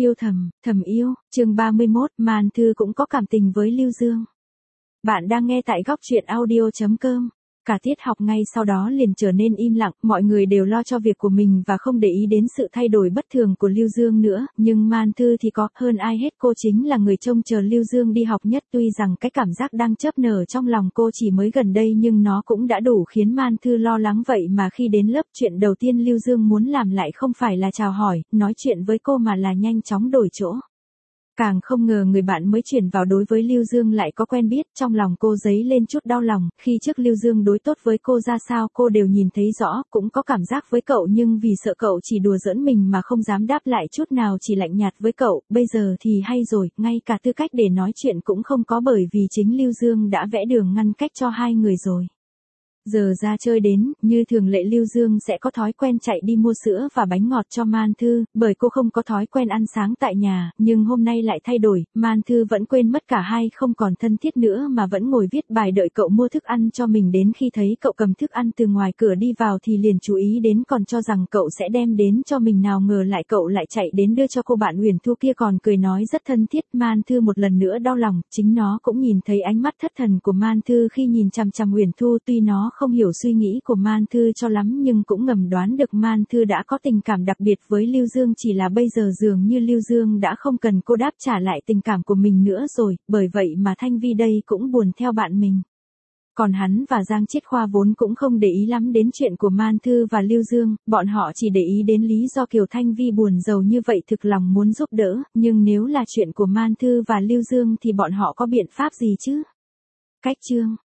Yêu thầm yêu, chương 31, Man Thư cũng có cảm tình với Lưu Dương. Bạn đang nghe tại góc truyện audio.com. Cả tiết học ngay sau đó liền trở nên im lặng, mọi người đều lo cho việc của mình và không để ý đến sự thay đổi bất thường của Lưu Dương nữa, nhưng Man Thư thì có, hơn ai hết cô chính là người trông chờ Lưu Dương đi học nhất, tuy rằng cái cảm giác đang chớp nở trong lòng cô chỉ mới gần đây nhưng nó cũng đã đủ khiến Man Thư lo lắng vậy mà khi đến lớp chuyện đầu tiên Lưu Dương muốn làm lại không phải là chào hỏi, nói chuyện với cô mà là nhanh chóng đổi chỗ. Càng không ngờ người bạn mới chuyển vào đối với Lưu Dương lại có quen biết, trong lòng cô dấy lên chút đau lòng, khi trước Lưu Dương đối tốt với cô ra sao cô đều nhìn thấy rõ, cũng có cảm giác với cậu nhưng vì sợ cậu chỉ đùa giỡn mình mà không dám đáp lại chút nào, chỉ lạnh nhạt với cậu, bây giờ thì hay rồi, ngay cả tư cách để nói chuyện cũng không có bởi vì chính Lưu Dương đã vẽ đường ngăn cách cho hai người rồi. Giờ ra chơi đến, như thường lệ Lưu Dương sẽ có thói quen chạy đi mua sữa và bánh ngọt cho Man Thư, bởi cô không có thói quen ăn sáng tại nhà, nhưng hôm nay lại thay đổi, Man Thư vẫn quên mất cả hai không còn thân thiết nữa mà vẫn ngồi viết bài đợi cậu mua thức ăn cho mình, đến khi thấy cậu cầm thức ăn từ ngoài cửa đi vào thì liền chú ý đến, còn cho rằng cậu sẽ đem đến cho mình, nào ngờ lại cậu lại chạy đến đưa cho cô bạn Uyển Thu kia, còn cười nói rất thân thiết. Man Thư một lần nữa đau lòng, chính nó cũng nhìn thấy ánh mắt thất thần của Man Thư khi nhìn chằm chằm Uyển Thu, tuy nó không hiểu suy nghĩ của Man Thư cho lắm nhưng cũng ngầm đoán được Man Thư đã có tình cảm đặc biệt với Lưu Dương, chỉ là bây giờ dường như Lưu Dương đã không cần cô đáp trả lại tình cảm của mình nữa rồi, bởi vậy mà Thanh Vi đây cũng buồn theo bạn mình. Còn hắn và Giang Chiết Khoa vốn cũng không để ý lắm đến chuyện của Man Thư và Lưu Dương, bọn họ chỉ để ý đến lý do Kiều Thanh Vi buồn rầu như vậy, thực lòng muốn giúp đỡ, nhưng nếu là chuyện của Man Thư và Lưu Dương thì bọn họ có biện pháp gì chứ? Cách chương